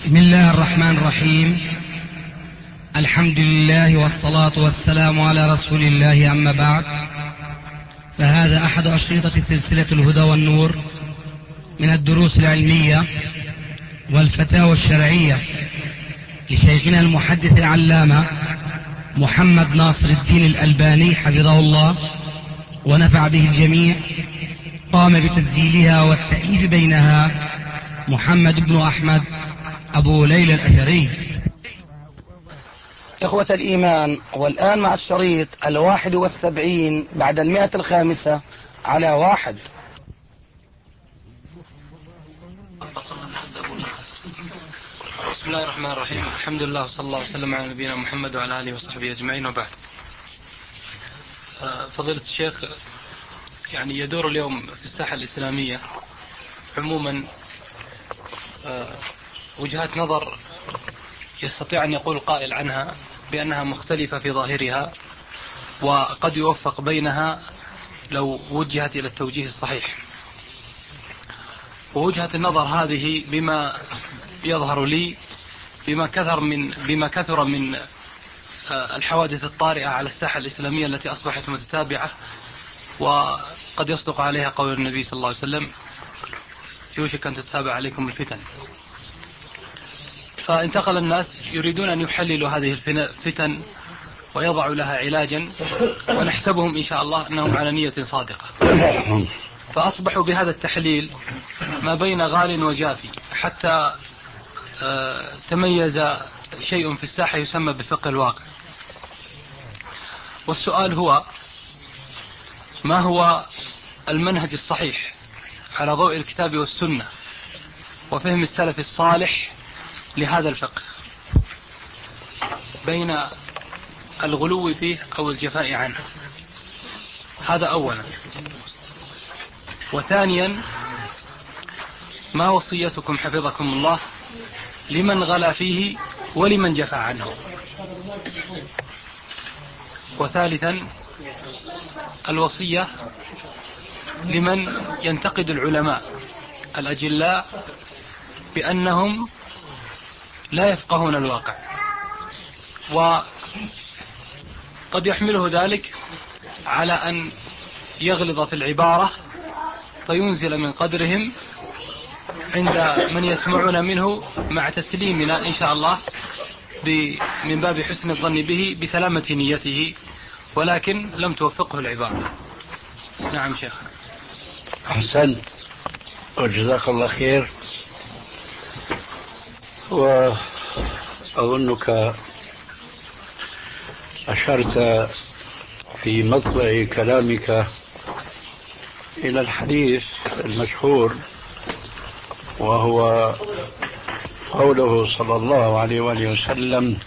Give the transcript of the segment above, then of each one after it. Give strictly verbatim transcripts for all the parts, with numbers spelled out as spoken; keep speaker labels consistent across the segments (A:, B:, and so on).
A: بسم الله الرحمن الرحيم. الحمد لله والصلاة والسلام على رسول الله، أما بعد، فهذا أحد أشرطة سلسلة الهدى والنور من الدروس العلمية والفتاوى الشرعية لشيخنا المحدث العلامة محمد ناصر الدين الألباني حفظه الله ونفع به الجميع. قام بتسجيلها والتأليف بينها محمد بن أحمد أبو ليلى الأثري.
B: إخوة الإيمان، والآن مع الشريط الواحد والسبعين بعد المئة الخامسة على واحد.
C: بسم الله الرحمن الرحيم. الحمد لله وصلى الله وسلم على نبينا محمد وعلى آله وصحبه أجمعين، وبعد. فضيلة الشيخ، يعني يدور اليوم في الساحة الإسلامية عموما وجهات نظر يستطيع أن يقول قائل عنها بأنها مختلفة في ظاهرها، وقد يوفق بينها لو وجهت إلى التوجيه الصحيح. ووجهة النظر هذه بما يظهر لي بما كثر من بما كثر من الحوادث الطارئة على الساحة الإسلامية التي أصبحت متتابعة، وقد يصدق عليها قول النبي صلى الله عليه وسلم: يوشك أن تتابع عليكم الفتن. فانتقل الناس يريدون أن يحللوا هذه الفتن ويضعوا لها علاجا، ونحسبهم إن شاء الله أنهم على نية صادقة. فأصبحوا بهذا التحليل ما بين غال وجافي، حتى تميز شيء في الساحة يسمى بفقه الواقع. والسؤال هو: ما هو المنهج الصحيح على ضوء الكتاب والسنة وفهم السلف الصالح لهذا الفقه، بين الغلو فيه أو الجفاء عنه؟ هذا أولا. وثانيا، ما وصيتكم حفظكم الله لمن غلا فيه ولمن جفى عنه؟ وثالثا، الوصية لمن ينتقد العلماء الأجلاء بأنهم لا يفقهون الواقع، وقد يحمله ذلك على أن يغلظ في العبارة فينزل من قدرهم عند من يسمعون منه، مع تسليمنا إن شاء الله من باب حسن الظن به بسلامة نيته، ولكن لم توفقه العبارة. نعم شيخ.
D: أحسنت وجزاك الله خير. وأظنك أشرت في مطلع كلامك إلى الحديث المشهور، وهو قوله صلى الله عليه وآله وسلم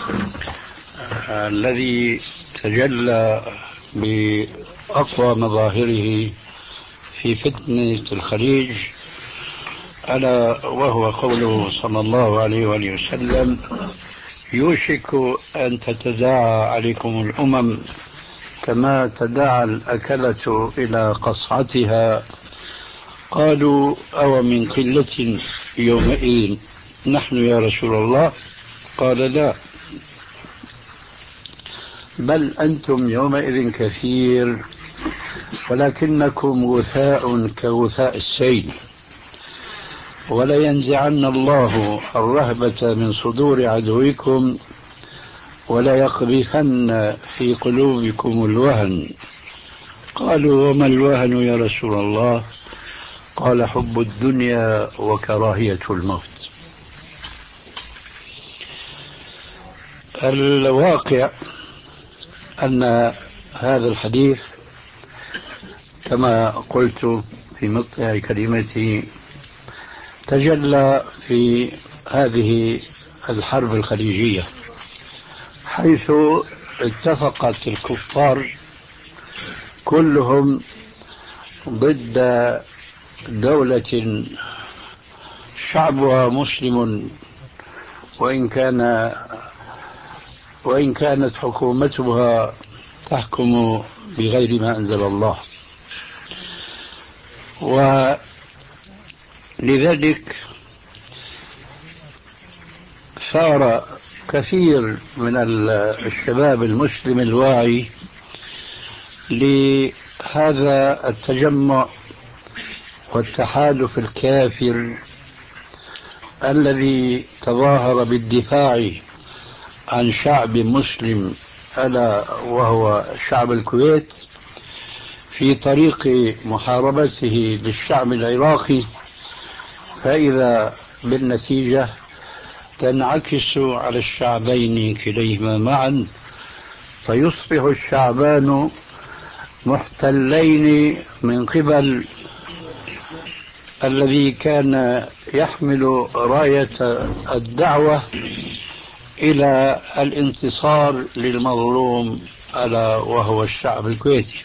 D: الذي تجلى بأقوى مظاهره في فتنة الخليج، ألا وهو قوله صلى الله عليه وآله وسلم: يوشك أن تتداعى عليكم الأمم كما تداعى الأكلة إلى قصعتها. قالوا: أو من قلة يومئذ نحن يا رسول الله؟ قال: لا، بل أنتم يومئذ كثير، ولكنكم غثاء كغثاء السيل. ولينزعن الله الرهبة من صدور عدوكم وليقذفن في قلوبكم الوهن. قالوا: وما الوهن يا رسول الله؟ قال: حب الدنيا وكراهية الموت. الواقع أن هذا الحديث كما قلت في مطلع كلمتي تجلى في هذه الحرب الخليجية، حيث اتفقت الكفار كلهم ضد دولة شعبها مسلم، وإن كان وإن كانت حكومتها تحكم بغير ما أنزل الله. ولذلك صار كثير من الشباب المسلم الواعي لهذا التجمع والتحالف الكافر الذي تظاهر بالدفاع عن شعب مسلم ألا وهو شعب الكويت في طريق محاربته للشعب العراقي، فإذا بالنتيجة تنعكس على الشعبين كليهما معا، فيصبح الشعبان محتلين من قبل الذي كان يحمل راية الدعوة إلى الانتصار للمظلوم ألا وهو الشعب الكويتي.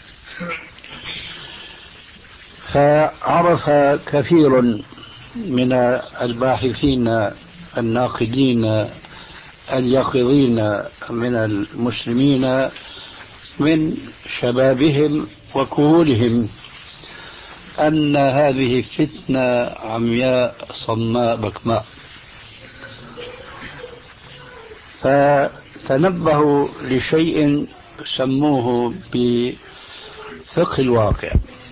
D: فعرف كثير من الباحثين الناقدين اليقظين من المسلمين من شبابهم وكهولهم أن هذه فتنة عمياء صماء بكماء، فتنبهوا لشيء سموه بفقه الواقع.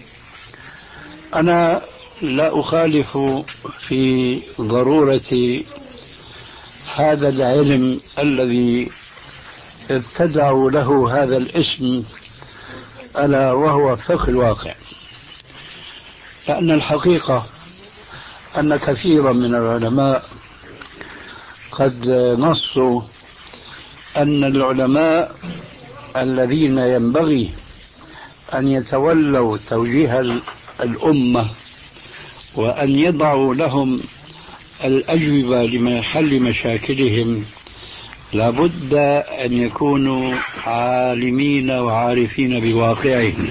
D: أنا لا أخالف في ضرورة هذا العلم الذي ابتدعوا له هذا الاسم ألا وهو فقه الواقع، لأن الحقيقة أن كثيرا من العلماء قد نصوا أن العلماء الذين ينبغي أن يتولوا توجيه الأمة وأن يضعوا لهم الأجوبة لحل مشاكلهم لابد أن يكونوا عالمين وعارفين بواقعهم.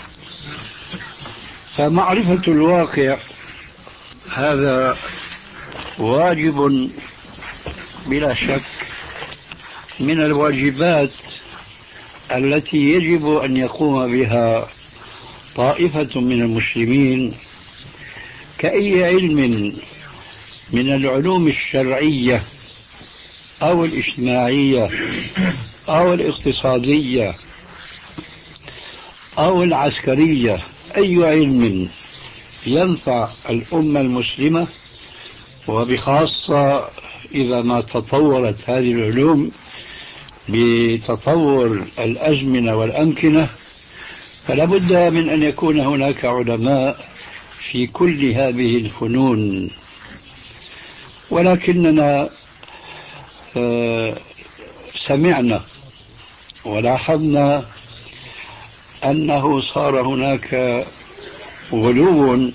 D: فمعرفة الواقع هذا واجب بلا شك من الواجبات التي يجب أن يقوم بها طائفة من المسلمين كأي علم من العلوم الشرعية أو الاجتماعية أو الاقتصادية أو العسكرية. أي علم ينفع الأمة المسلمة، وبخاصة إذا ما تطورت هذه العلوم بتطور الأزمنة والأمكنة، فلا بد من أن يكون هناك علماء في كل هذه الفنون. ولكننا سمعنا ولاحظنا أنه صار هناك غلو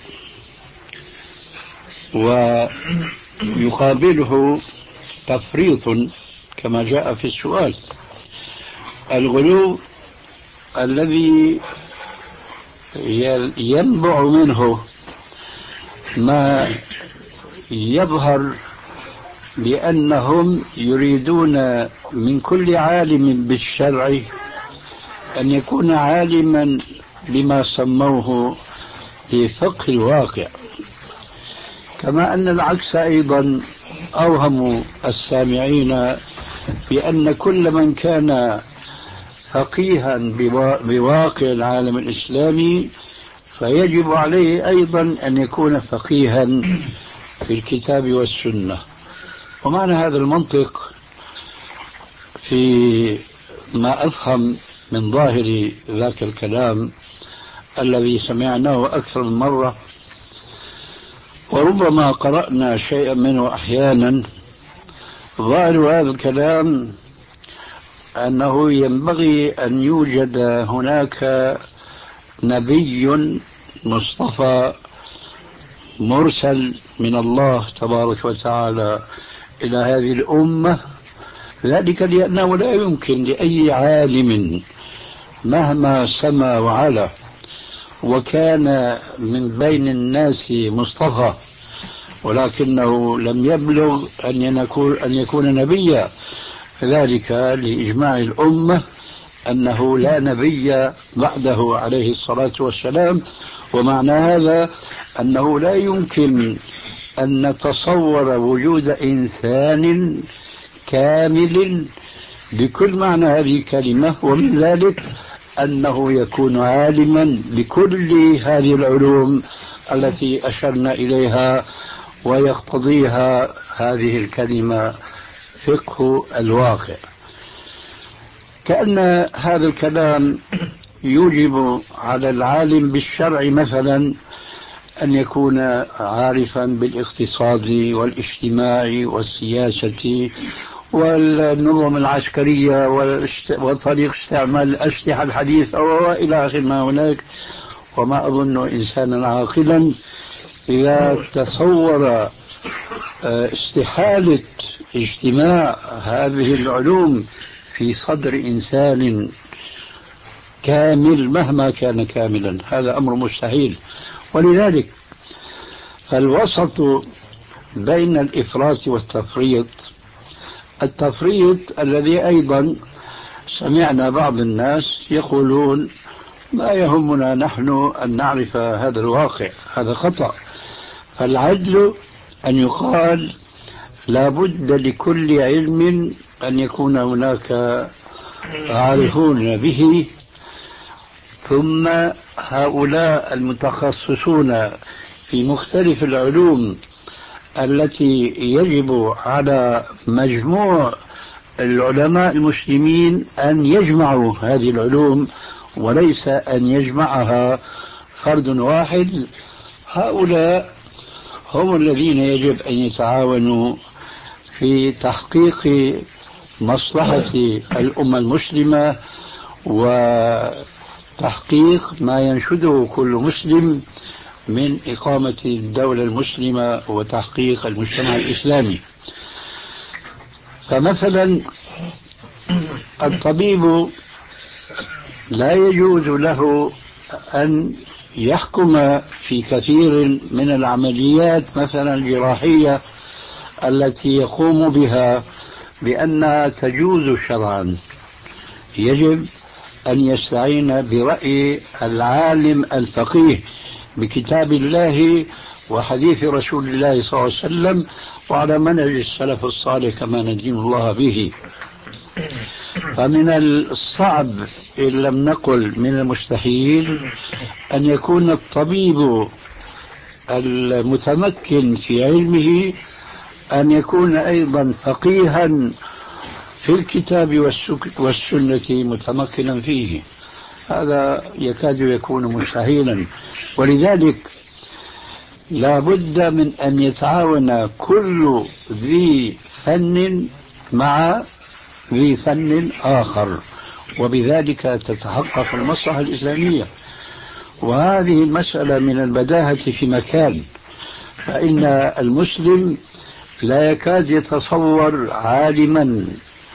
D: ويقابله تفريط كما جاء في السؤال. الغلو الذي ينبع منه ما يظهر بأنهم يريدون من كل عالم بالشرع أن يكون عالما بما سموه بفقه الواقع، كما أن العكس أيضا أوهم السامعين بأن كل من كان فقيها بواقع العالم الإسلامي فيجب عليه أيضا أن يكون فقيها في الكتاب والسنة. ومعنى هذا المنطق في ما أفهم من ظاهر ذاك الكلام الذي سمعناه أكثر من مرة وربما قرأنا شيئا منه أحيانا، ظاهر هذا الكلام أنه ينبغي أن يوجد هناك نبي مصطفى مرسل من الله تبارك وتعالى إلى هذه الأمة، ذلك لأنه لا يمكن لأي عالم مهما سما وعلا وكان من بين الناس مصطفى ولكنه لم يبلغ أن يكون نبيا، ذلك لإجماع الأمة أنه لا نبي بعده عليه الصلاة والسلام. ومعنى هذا أنه لا يمكن أن نتصور وجود إنسان كامل بكل معنى هذه الكلمة، ومن ذلك أنه يكون عالما بكل هذه العلوم التي أشرنا إليها ويقتضيها هذه الكلمة فقه الواقع. كأن هذا الكلام يوجب على العالم بالشرع مثلا أن يكون عارفا بالاقتصاد والاجتماع والسياسة والنظم العسكرية وطريق استعمال الأسلحة الحديثة وإلى آخر ما هناك. وما أظن إنسانا عاقلا إذا تصور استحالة اجتماع هذه العلوم في صدر إنسان كامل مهما كان كاملا، هذا أمر مستحيل. ولذلك فالوسط بين الإفراط والتفريط، التفريط الذي أيضا سمعنا بعض الناس يقولون ما يهمنا نحن أن نعرف هذا الواقع، هذا خطأ. فالعدل أن يقال لا بد لكل علم أن يكون هناك عارفون به، ثم هؤلاء المتخصصون في مختلف العلوم التي يجب على مجموع العلماء المسلمين أن يجمعوا هذه العلوم وليس أن يجمعها فرد واحد. هؤلاء هم الذين يجب أن يتعاونوا في تحقيق مصلحة الأمة المسلمة وتحقيق ما ينشده كل مسلم من إقامة الدولة المسلمة وتحقيق المجتمع الإسلامي. فمثلا الطبيب لا يجوز له أن يحكم في كثير من العمليات مثلا الجراحية التي يقوم بها بأنها تجوز شرعا. يجب أن يستعين برأي العالم الفقيه بكتاب الله وحديث رسول الله صلى الله عليه وسلم وعلى منهج السلف الصالح كما ندين الله به. فمن الصعب إن لم نقل من المستحيل أن يكون الطبيب المتمكن في علمه أن يكون أيضا فقيها في الكتاب والسنة متمكنا فيه، هذا يكاد يكون مستحيلا. ولذلك لا بد من أن يتعاون كل ذي فن مع ذي فن آخر، وبذلك تتحقق المصلحة الإسلامية. وهذه المسألة من البداهة في مكان، فإن المسلم لا يكاد يتصور عالما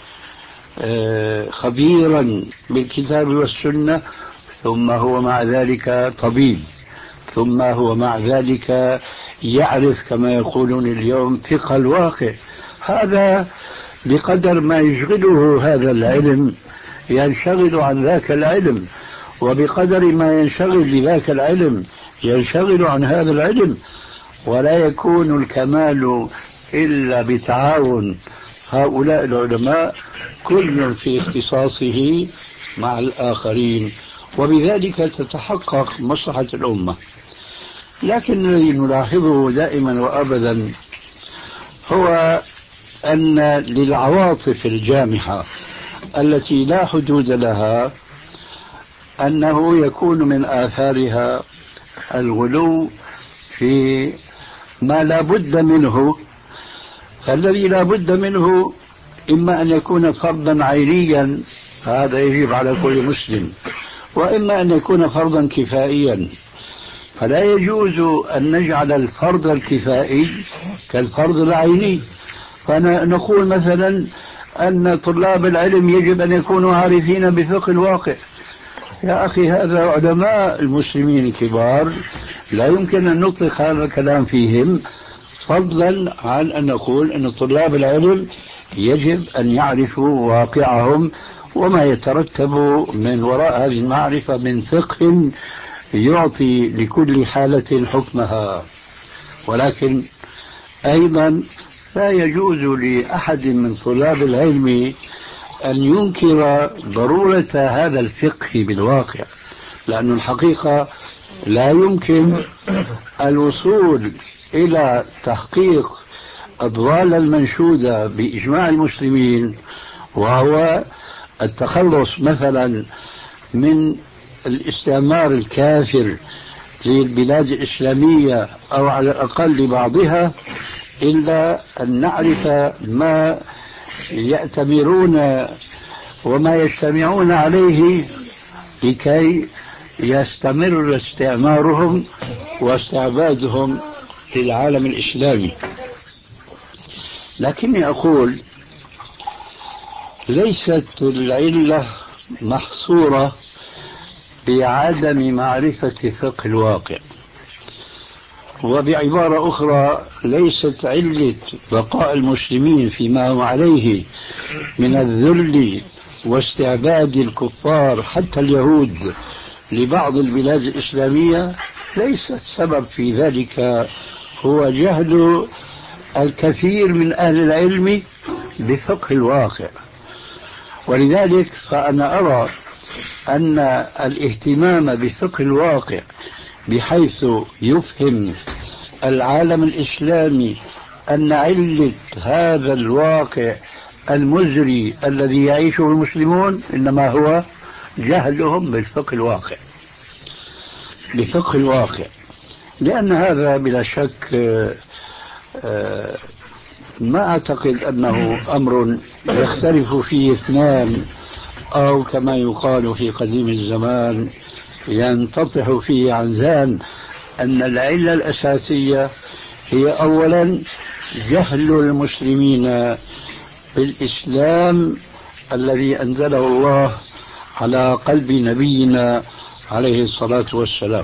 D: خبيرا بالكتاب والسنة ثم هو مع ذلك طبيب، ثم هو مع ذلك يعرف كما يقولون اليوم فقه الواقع. هذا بقدر ما يشغله هذا العلم ينشغل عن ذاك العلم، وبقدر ما ينشغل بذاك العلم ينشغل عن هذا العلم. ولا يكون الكمال إلا بتعاون هؤلاء العلماء كل في اختصاصه مع الآخرين، وبذلك تتحقق مصلحة الأمة. لكن الذي نلاحظه دائما وأبدا هو أن للعواطف الجامحة التي لا حدود لها أنه يكون من آثارها الغلو في ما لا بد منه. فالذي لا بد منه إما أن يكون فرضا عينيا، هذا يجب على كل مسلم، وإما أن يكون فرضا كفائيا. فلا يجوز أن نجعل الفرض الكفائي كالفرض العيني، فنقول مثلا أن طلاب العلم يجب أن يكونوا عارفين بفقه الواقع. يا أخي هذا علماء المسلمين الكبار لا يمكن أن نطلق هذا الكلام فيهم، فضلا عن أن نقول أن طلاب العلم يجب أن يعرفوا واقعهم وما يترتب من وراء هذه المعرفة من فقه يعطي لكل حالة حكمها. ولكن أيضا لا يجوز لأحد من طلاب العلم أن ينكر ضرورة هذا الفقه بالواقع، لأن الحقيقة لا يمكن الوصول إلى تحقيق الضالة المنشودة بإجماع المسلمين، وهو التخلص مثلا من الاستعمار الكافر للبلاد الإسلامية أو على الأقل لبعضها، إلا أن نعرف ما يأتمرون وما يجتمعون عليه لكي يستمر استعمارهم واستعبادهم للعالم الإسلامي. لكني أقول ليست العلة محصورة بعدم معرفة فقه الواقع، وبعبارة أخرى ليست علة بقاء المسلمين فيما هم عليه من الذل واستعباد الكفار حتى اليهود لبعض البلاد الإسلامية، ليس السبب في ذلك هو جهل الكثير من أهل العلم بفقه الواقع. ولذلك فأنا أرى أن الاهتمام بفقه الواقع بحيث يفهم العالم الإسلامي أن علة هذا الواقع المزري الذي يعيشه المسلمون إنما هو جهلهم بالفقه الواقع بفقه الواقع لأن هذا بلا شك ما أعتقد أنه أمر يختلف فيه اثنان، أو كما يقال في قديم الزمان ينتطح فيه عنزان، أن العلة الأساسية هي أولا جهل المسلمين بالإسلام الذي أنزله الله على قلب نبينا عليه الصلاة والسلام،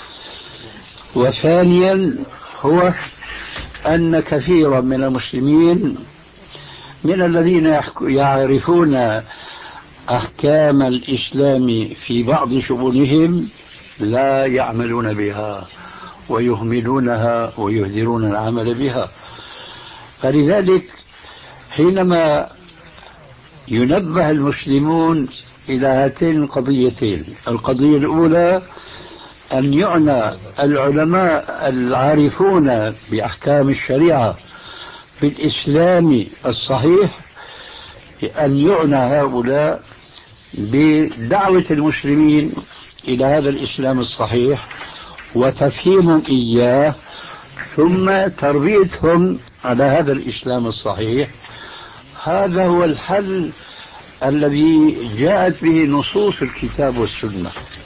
D: وثانيا هو أن كثيرا من المسلمين من الذين يعرفون أحكام الإسلام في بعض شؤونهم لا يعملون بها ويهملونها ويهدرون العمل بها. فلذلك حينما ينبه المسلمون إلى هاتين القضيتين، القضية الأولى أن يعنى العلماء العارفون بأحكام الشريعة بالإسلام الصحيح، أن يعنى هؤلاء بدعوة المسلمين إلى هذا الإسلام الصحيح وتفهيمهم إياه، ثم تربيتهم على هذا الإسلام الصحيح. هذا هو الحل الذي جاءت به نصوص الكتاب والسنة.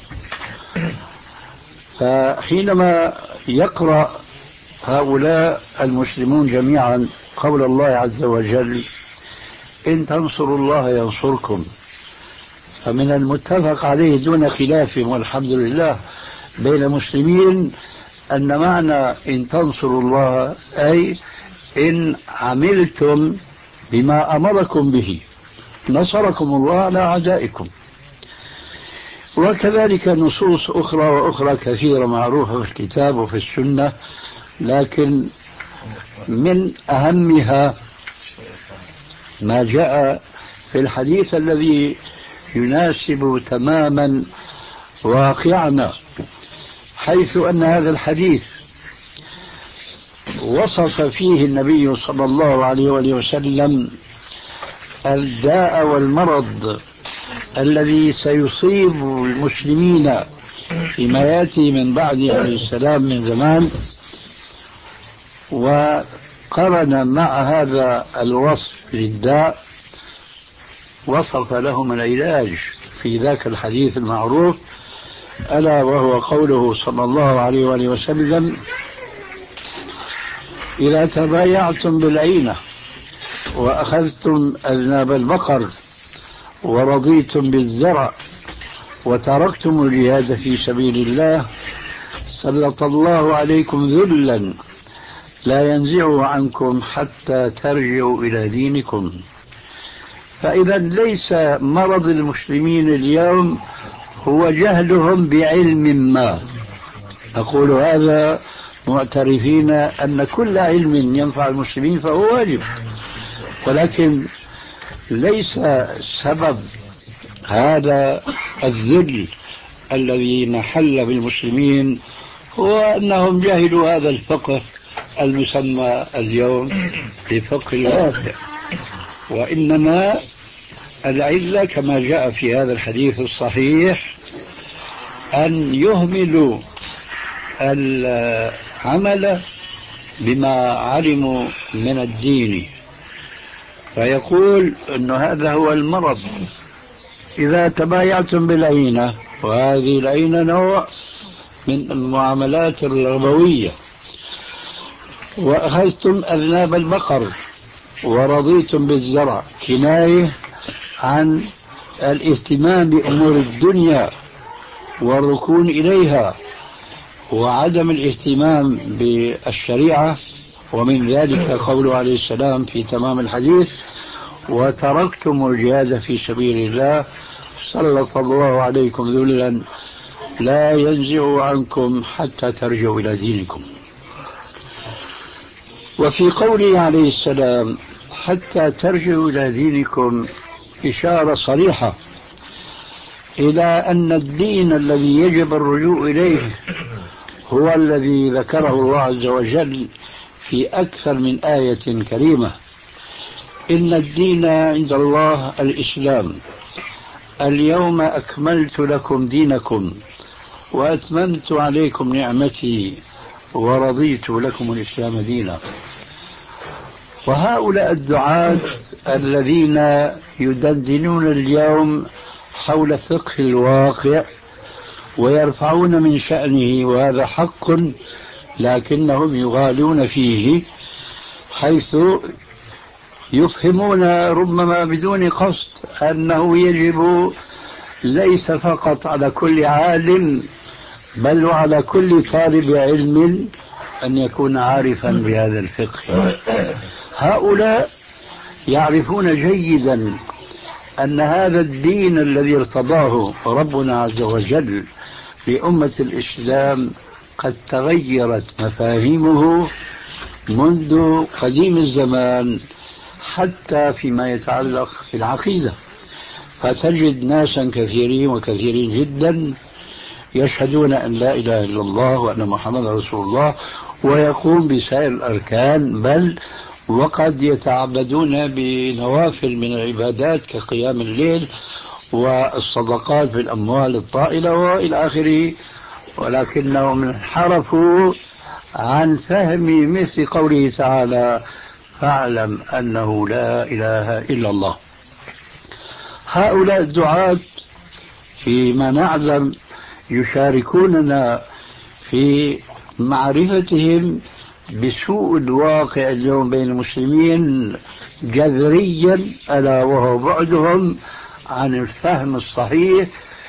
D: فحينما يقرأ هؤلاء المسلمون جميعا قول الله عز وجل إن تنصروا الله ينصركم، فمن المتفق عليه دون خلاف والحمد لله بين المسلمين أن معنى إن تنصروا الله أي إن عملتم بما أمركم به نصركم الله على أعدائكم. وكذلك نصوص أخرى وأخرى كثيرة معروفة في الكتاب وفي السنة، لكن من أهمها ما جاء في الحديث الذي يناسب تماما واقعنا، حيث أن هذا الحديث وصف فيه النبي صلى الله عليه وآله وسلم الداء والمرض الذي سيصيب المسلمين فيما يأتي من بعد عليه السلام من زمان، وقرن مع هذا الوصف للداء وصف لهم العلاج في ذاك الحديث المعروف، ألا وهو قوله صلى الله عليه وآله وسلم إذا تبايعتم بالعينة وأخذتم أذناب البقر ورضيتم بالزرع وتركتم الجهاد في سبيل الله سلط الله عليكم ذلا لا ينزعه عنكم حتى ترجعوا إلى دينكم. فإذا ليس مرض المسلمين اليوم هو جهلهم بعلم ما، أقول هذا معترفين أن كل علم ينفع المسلمين فهو واجب، ولكن ليس سبب هذا الذل الذي نحل بالمسلمين هو أنهم جهلوا هذا الفقه المسمى اليوم بفقه الواقع، وإنما العلة كما جاء في هذا الحديث الصحيح أن يهملوا العمل بما علموا من الدين، فيقول أن هذا هو المرض. إذا تبايعتم بالعينة، وهذه العينة نوع من المعاملات الربوية، وأخذتم أذناب البقر ورضيتم بالزرع، كناية عن الاهتمام بأمور الدنيا والركون إليها وعدم الاهتمام بالشريعة، ومن ذلك قوله عليه السلام في تمام الحديث: وتركتم الجهاد في سبيل الله سلط الله عليكم ذلا لا ينزع عنكم حتى ترجعوا إلى دينكم. وفي قوله عليه السلام حتى ترجعوا إلى دينكم إشارة صريحة إلى أن الدين الذي يجب الرجوع إليه هو الذي ذكره الله عز وجل في أكثر من آية كريمة: إن الدين عند الله الإسلام، اليوم أكملت لكم دينكم وأتممت عليكم نعمتي ورضيت لكم الإسلام دينا. وهؤلاء الدعاة الذين يدندنون اليوم حول فقه الواقع ويرفعون من شأنه، وهذا حق، لكنهم يغالون فيه، حيث يفهمون ربما بدون قصد أنه يجب ليس فقط على كل عالم بل وعلى كل طالب علم أن يكون عارفا بهذا الفقه. هؤلاء يعرفون جيدا أن هذا الدين الذي ارتضاه ربنا عز وجل لأمة الإسلام قد تغيرت مفاهيمه منذ قديم الزمان، حتى فيما يتعلق في العقيدة، فتجد ناسا كثيرين وكثيرين جدا يشهدون أن لا إله إلا الله وأن محمد رسول الله ويقوم بسائر الأركان، بل وقد يتعبدون بنوافل من العبادات كقيام الليل والصدقات بالأموال الطائلة وإلى آخره، ولكنهم انحرفوا عن فهم مثل قوله تعالى: فاعلم أنه لا إله إلا الله. هؤلاء الدعاة فيما نعلم يشاركوننا في معرفتهم بسوء الواقع اليوم بين المسلمين جذريا، ألا وهو بعدهم عن الفهم الصحيح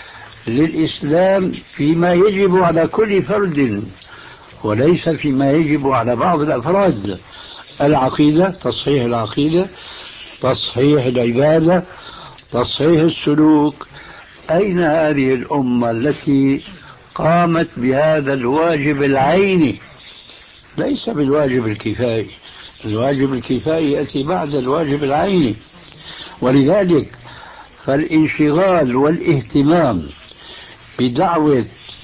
D: للإسلام فيما يجب على كل فرد وليس فيما يجب على بعض الأفراد. العقيدة، تصحيح العقيدة، تصحيح العبادة، تصحيح السلوك. أين هذه الأمة التي قامت بهذا الواجب العيني؟ ليس بالواجب الكفائي، الواجب الكفائي يأتي بعد الواجب العيني. ولذلك فالانشغال والاهتمام بدعوة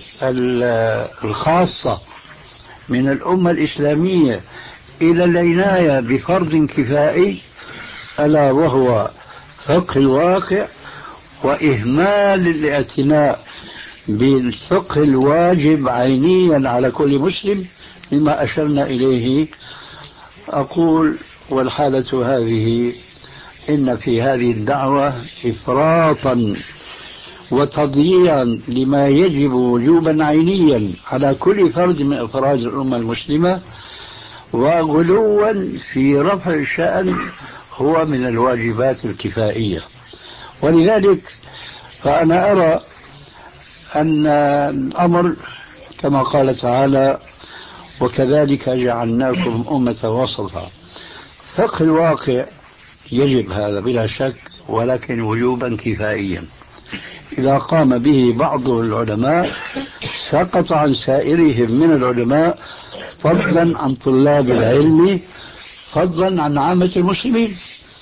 D: الخاصة من الأمة الإسلامية إلى العناية بفرض كفائي ألا وهو فقه الواقع، وإهمال الاعتناء بالفقه الواجب عينيا على كل مسلم مما أشرنا إليه. أقول والحالة هذه إن في هذه الدعوة إفراطا وتضييعا لما يجب وجوبا عينيا على كل فرد من أفراد الأمة المسلمة، وغلوا في رفع الشأن هو من الواجبات الكفائية. ولذلك فأنا أرى أن الأمر كما قال تعالى: وكذلك جعلناكم أمة وسطا. فقه الواقع يجب هذا بلا شك، ولكن وجوبا كفائيا. إذا قام به بعض العلماء سقط عن سائرهم من العلماء فضلا عن طلاب العلم، فضلا عن عامة المسلمين.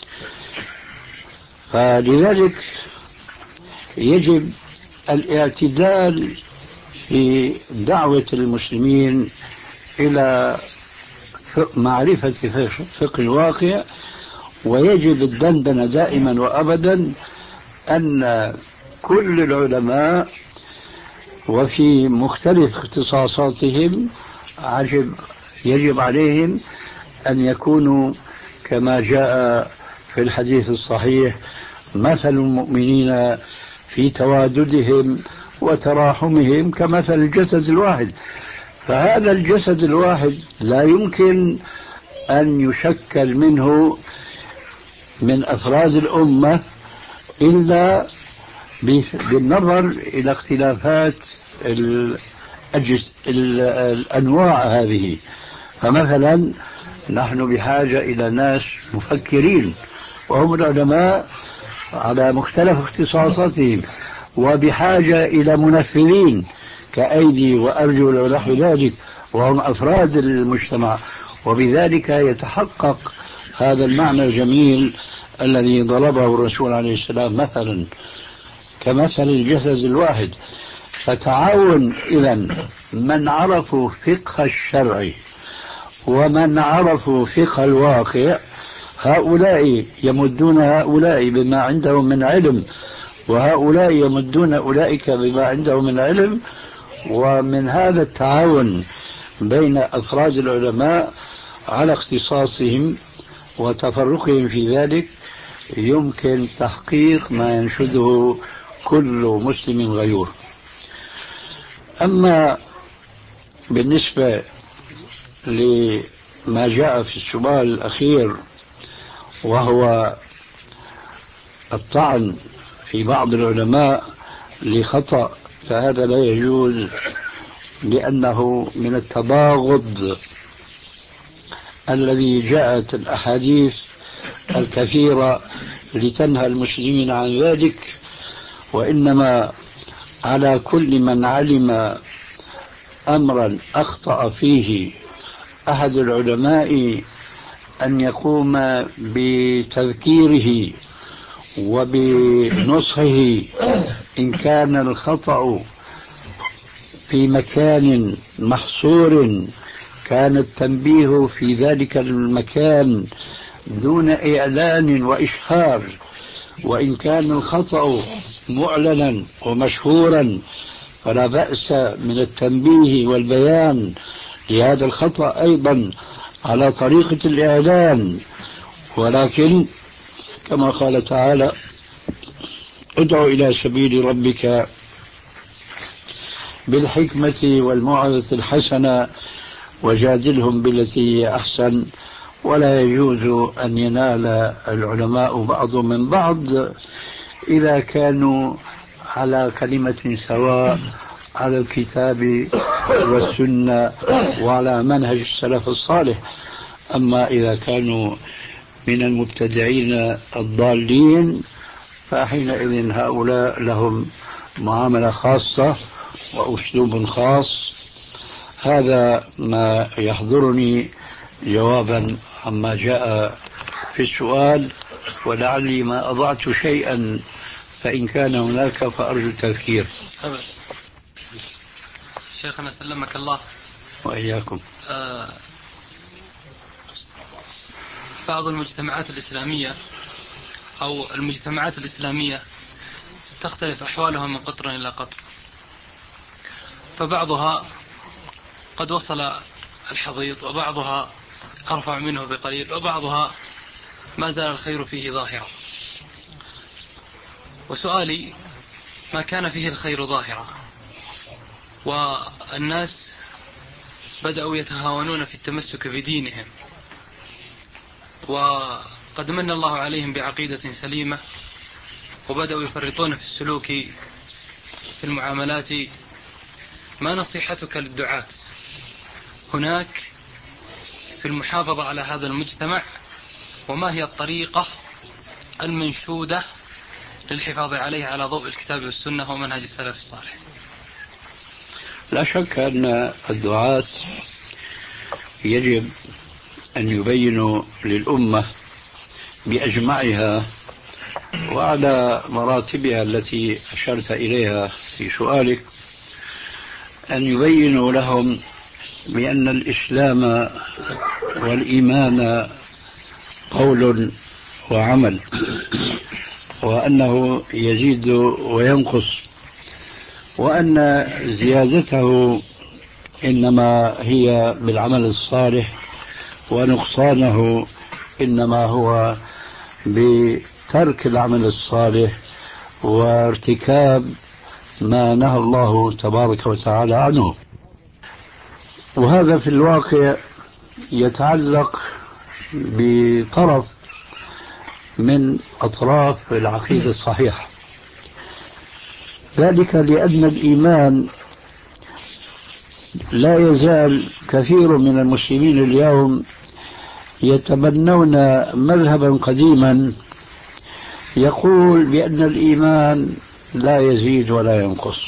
D: فلذلك يجب الاعتدال في دعوة المسلمين إلى معرفة فقه الواقع، ويجب الدندنة دائما وأبدا أن كل العلماء وفي مختلف اختصاصاتهم عجب يجب عليهم أن يكونوا كما جاء في الحديث الصحيح: مثل المؤمنين في تواددهم وتراحمهم كمثل الجسد الواحد. فهذا الجسد الواحد لا يمكن أن يشكل منه من أفراد الأمة إلا بالنظر إلى اختلافات الأجس الأنواع هذه. فمثلا نحن بحاجة إلى ناس مفكرين وهم العلماء على مختلف اختصاصاتهم، وبحاجة إلى منفذين كأيدي وأرجل ونحو ذلك وهم أفراد المجتمع، وبذلك يتحقق هذا المعنى الجميل الذي ضربه الرسول عليه السلام مثلا كمثل الجسد الواحد. فتعاون إذن من عرفوا فقه الشرع ومن عرفوا فقه الواقع، هؤلاء يمدون هؤلاء بما عندهم من علم، وهؤلاء يمدون أولئك بما عندهم من علم. ومن هذا التعاون بين أفراد العلماء على اختصاصهم وتفرقهم في ذلك يمكن تحقيق ما ينشده كل مسلم غيور. أما بالنسبة لما جاء في السؤال الأخير وهو الطعن في بعض العلماء لخطأ، فهذا لا يجوز، لأنه من التباغض الذي جاءت الأحاديث الكثيرة لتنهى المسلمين عن ذلك. وإنما على كل من علم أمرا أخطأ فيه أحد العلماء أن يقوم بتذكيره وبنصحه إن كان الخطأ في مكان محصور كان التنبيه في ذلك المكان دون إعلان وإشهار، وإن كان الخطأ معلنا ومشهورا فلا بأس من التنبيه والبيان لهذا الخطأ أيضا على طريقة الإعلان. ولكن كما قال تعالى: ادع إلى سبيل ربك بالحكمة والموعظة الحسنة وجادلهم بالتي هي أحسن. ولا يجوز أن ينال العلماء بعضهم من بعض إذا كانوا على كلمة سواء على الكتاب والسنة وعلى منهج السلف الصالح. أما إذا كانوا من المبتدعين الضالين فحينئذ هؤلاء لهم معاملة خاصة وأسلوب خاص. هذا ما يحضرني جوابا عما جاء في السؤال، ولعلي ما أضعت شيئا فإن كان هناك فأرجو التذكير.
C: شيخنا سلمك الله
D: وإياكم.
C: آه بعض المجتمعات الإسلامية أو المجتمعات الإسلامية تختلف أحوالها من قطر إلى قطر، فبعضها قد وصل الحضيض وبعضها أرفع منه بقليل وبعضها ما زال الخير فيه ظاهرا. وسؤالي: ما كان فيه الخير ظاهرا والناس بدأوا يتهاونون في التمسك بدينهم وقد من الله عليهم بعقيدة سليمة وبدأوا يفرطون في السلوك في المعاملات، ما نصيحتك للدعاة هناك في المحافظة على هذا المجتمع، وما هي الطريقة المنشودة للحفاظ عليه على ضوء الكتاب والسنة ومنهج السلف الصالح؟
D: لا شك أن الدعاة يجب أن يبينوا للأمة بأجمعها وعلى مراتبها التي أشرت إليها في سؤالك، أن يبينوا لهم بأن الإسلام والإيمان قول وعمل، وأنه يزيد وينقص، وأن زيادته إنما هي بالعمل الصالح، ونقصانه إنما هو بترك العمل الصالح وارتكاب ما نهى الله تبارك وتعالى عنه. وهذا في الواقع يتعلق بطرف من أطراف العقيدة الصحيحة، ذلك لأن الإيمان لا يزال كثير من المسلمين اليوم يتبنون مذهبا قديما يقول بأن الإيمان لا يزيد ولا ينقص،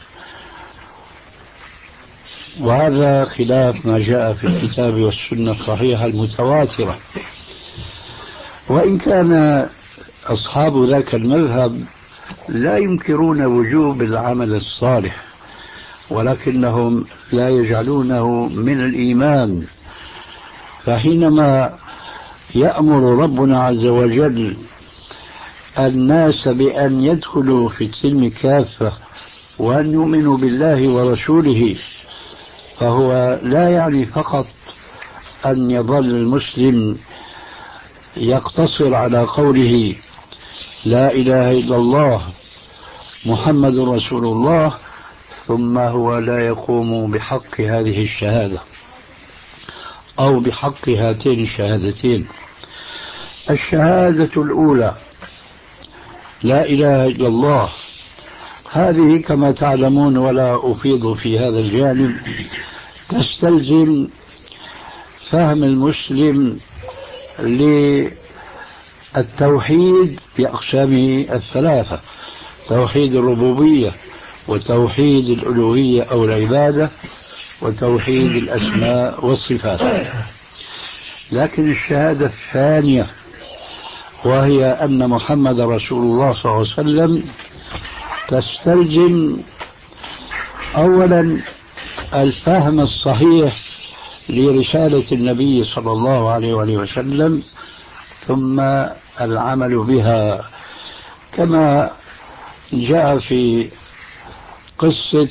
D: وهذا خلاف ما جاء في الكتاب والسنة الصحيحة المتواترة. وإن كان أصحاب ذاك المذهب لا ينكرون وجوب العمل الصالح، ولكنهم لا يجعلونه من الإيمان. فحينما يأمر ربنا عز وجل الناس بأن يدخلوا في السلم كافة وأن يؤمنوا بالله ورسوله، فهو لا يعني فقط أن يظل المسلم يقتصر على قوله لا إله إلا الله محمد رسول الله، ثم هو لا يقوم بحق هذه الشهادة أو بحق هاتين الشهادتين. الشهادة الأولى لا إله إلا الله، هذه كما تعلمون ولا أفيض في هذا الجانب، تستلزم فهم المسلم للتوحيد بأقسامه الثلاثة: توحيد الربوبية، وتوحيد الألوهية أو العبادة، وتوحيد الأسماء والصفات. لكن الشهادة الثانية وهي أن محمد رسول الله صلى الله عليه وسلم تستلزم أولا الفهم الصحيح لرسالة النبي صلى الله عليه وآله وسلم، ثم العمل بها، كما جاء في قصة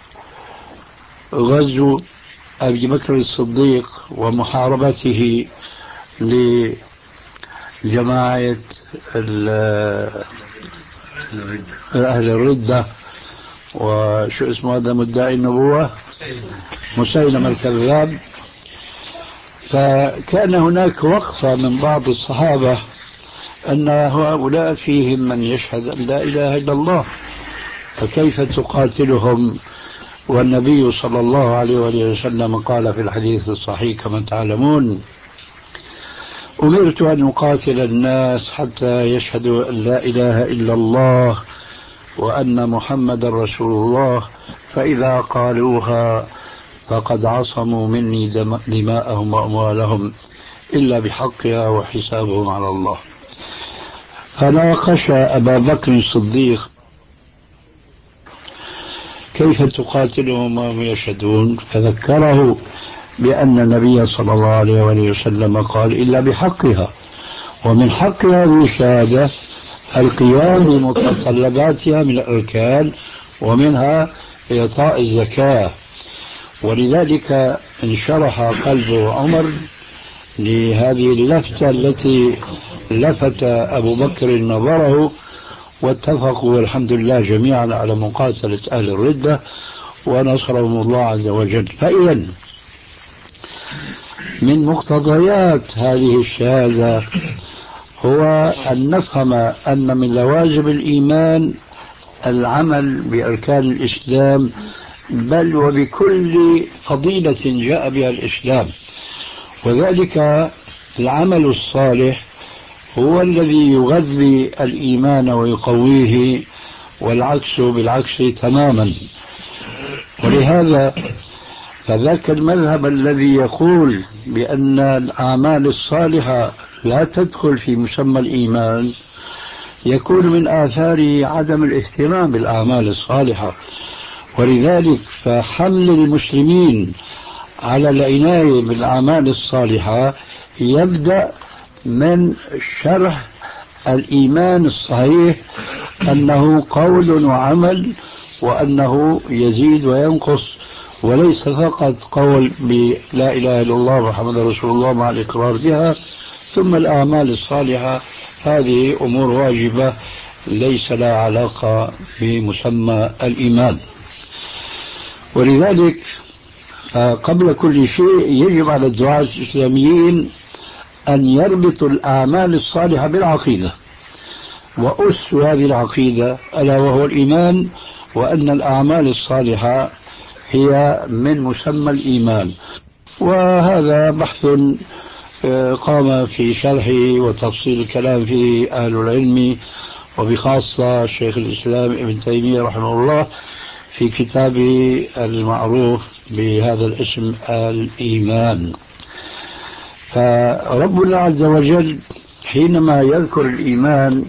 D: غزو أبي بكر الصديق ومحاربته لجماعة أهل الردة، وشو اسمه هذا مدعي النبوة، مسيلمة الكذاب. فكان هناك وقفة من بعض الصحابة أن هؤلاء فيهم من يشهد أن لا إله إلا الله، فكيف تقاتلهم؟ والنبي صلى الله عليه وسلم قال في الحديث الصحيح كما تعلمون: أمرت أن أقاتل الناس حتى يشهدوا أن لا إله إلا الله وأن محمد رسول الله، فإذا قالوها فقد عصموا مني دماءهم وأموالهم إلا بحقها وحسابهم على الله. فناقش أبا بكر الصديق كيف تقاتلهم وهم يشهدون، فذكره بأن النبي صلى الله عليه وسلم قال إلا بحقها، ومن حق هذه الشهادة القيام بمتطلباتها من الأركان، ومنها إعطاء الزكاة. ولذلك انشرح قلب عمر لهذه اللفتة التي لفت أبو بكر نظره، واتفقوا والحمد لله جميعا على مقاتلة أهل الردة ونصرهم الله عز وجل. فإذا من مقتضيات هذه الشهادة هو أن نفهم أن من لوازم الإيمان العمل بأركان الإسلام، بل وبكل فضيلة جاء بها الإسلام، وذلك العمل الصالح هو الذي يغذي الإيمان ويقويه، والعكس بالعكس تماما. ولهذا فذاك المذهب الذي يقول بأن الأعمال الصالحة لا تدخل في مسمى الإيمان يكون من آثار عدم الاهتمام بالأعمال الصالحة. ولذلك فحمل المسلمين على العناية بالأعمال الصالحة يبدأ من شرح الإيمان الصحيح أنه قول وعمل، وأنه يزيد وينقص، وليس فقط قول بلا إله إلا الله محمد رسول الله مع الإقرار بها. ثم الأعمال الصالحة هذه أمور واجبة ليس لها علاقة بمسمى الإيمان. ولذلك قبل كل شيء يجب على الدعاة الإسلاميين أن يربطوا الأعمال الصالحة بالعقيدة، وأس هذه العقيدة ألا وهو الإيمان، وأن الأعمال الصالحة هي من مسمى الإيمان. وهذا بحث قام في شرحه وتفصيل الكلام فيه أهل العلم، وبخاصة شيخ الإسلام ابن تيمية رحمه الله في كتابه المعروف بهذا الاسم الإيمان. فربنا عز وجل حينما يذكر الإيمان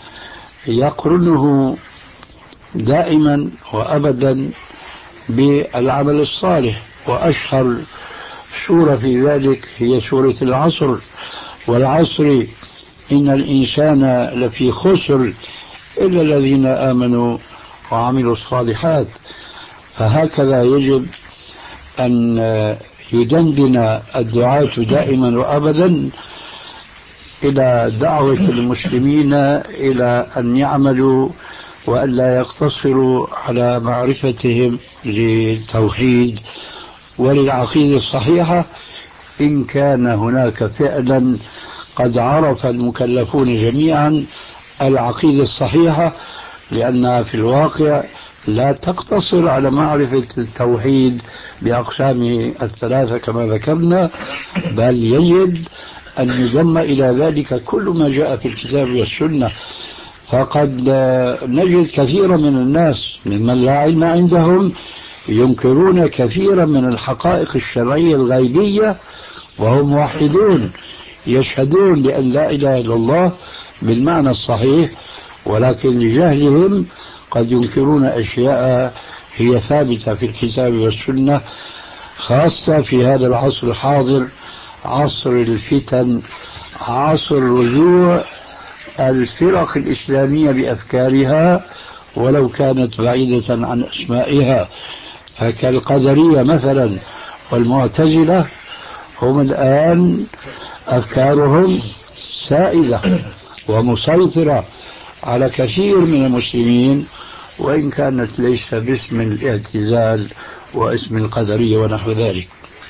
D: يقرنه دائما وأبدا بالعمل الصالح، وأشهر سورة في ذلك هي سورة العصر: والعصر إن الإنسان لفي خسر إلا الذين آمنوا وعملوا الصالحات. فهكذا يجب أن يدندن الدعاة دائما وأبدا إلى دعوة المسلمين إلى أن يعملوا وأن لا يقتصروا على معرفتهم للتوحيد وللعقيدة الصحيحة، إن كان هناك فعلا قد عرف المكلفون جميعا العقيدة الصحيحة، لأنها في الواقع لا تقتصر على معرفة التوحيد بأقسامه الثلاثة كما ذكرنا، بل يجب أن يضم إلى ذلك كل ما جاء في الكتاب والسنة. فقد نجد كثيرا من الناس ممن لا علم عندهم ينكرون كثيرا من الحقائق الشرعية الغيبية وهم موحدون يشهدون بأن لا إله إلا الله بالمعنى الصحيح، ولكن لجهلهم قد ينكرون أشياء هي ثابتة في الكتاب والسنة، خاصة في هذا العصر الحاضر، عصر الفتن، عصر رجوع الفرق الإسلامية بأفكارها ولو كانت بعيدة عن أسمائها. فكالقدرية مثلا والمعتزلة هم الآن أفكارهم سائدة ومسيطرة على كثير من المسلمين، وإن كانت ليس باسم الاعتزال واسم القدرية ونحو ذلك.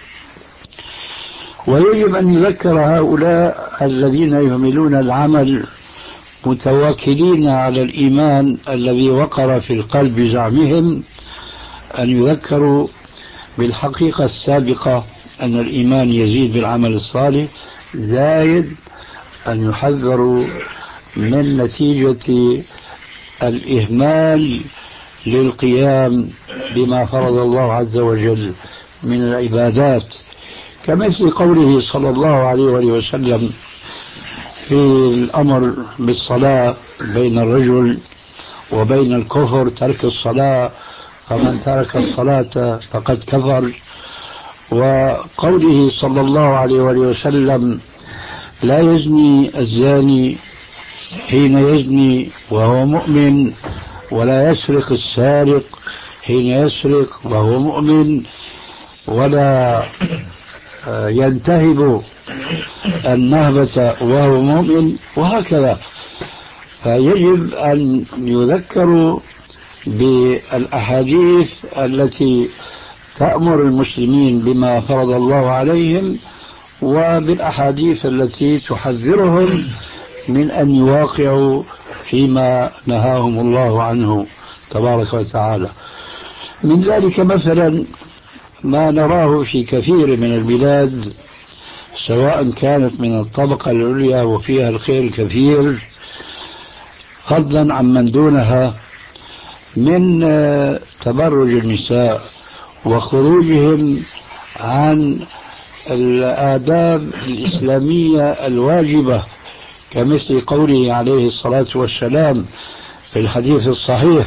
D: ويجب أن يذكر هؤلاء الذين يهملون العمل متواكلين على الإيمان الذي وقر في القلب بزعمهم أن يذكروا بالحقيقة السابقة أن الإيمان يزيد بالعمل الصالح، زايد أن يحذروا من نتيجة الإهمال للقيام بما فرض الله عز وجل من العبادات، كمثل قوله صلى الله عليه وسلم في الأمر بالصلاة بين الرجل وبين الكفر ترك الصلاة، فمن ترك الصلاة فقد كفر. وقوله صلى الله عليه وسلم لا يزني الزاني حين يزني وهو مؤمن، ولا يسرق السارق حين يسرق وهو مؤمن، ولا ينتهب النهبة وهو مؤمن، وهكذا. فيجب أن يذكروا بالأحاديث التي تأمر المسلمين بما فرض الله عليهم، وبالأحاديث التي تحذرهم من أن يواقعوا فيما نهاهم الله عنه تبارك وتعالى. من ذلك مثلا ما نراه في كثير من البلاد، سواء كانت من الطبقة العليا وفيها الخير الكثير فضلا عن من دونها، من تبرج النساء وخروجهم عن الآداب الإسلامية الواجبة، كمثل قوله عليه الصلاة والسلام في الحديث الصحيح: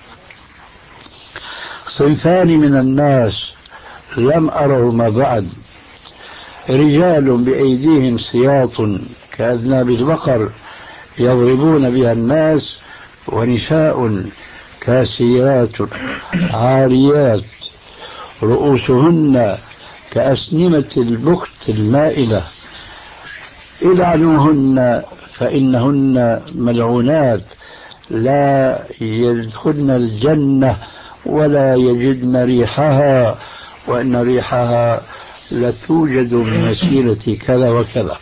D: صنفان من الناس لم أرهما بعد، رجال بأيديهم سياط كأذناب البقر يضربون بها الناس، ونساء كاسيات عاريات رؤوسهن كأسنمة البخت المائلة، العنوهن فإنهن ملعونات لا يدخلن الجنة ولا يجدن ريحها، وإن ريحها لتوجد من مسيرة كذا وكذا.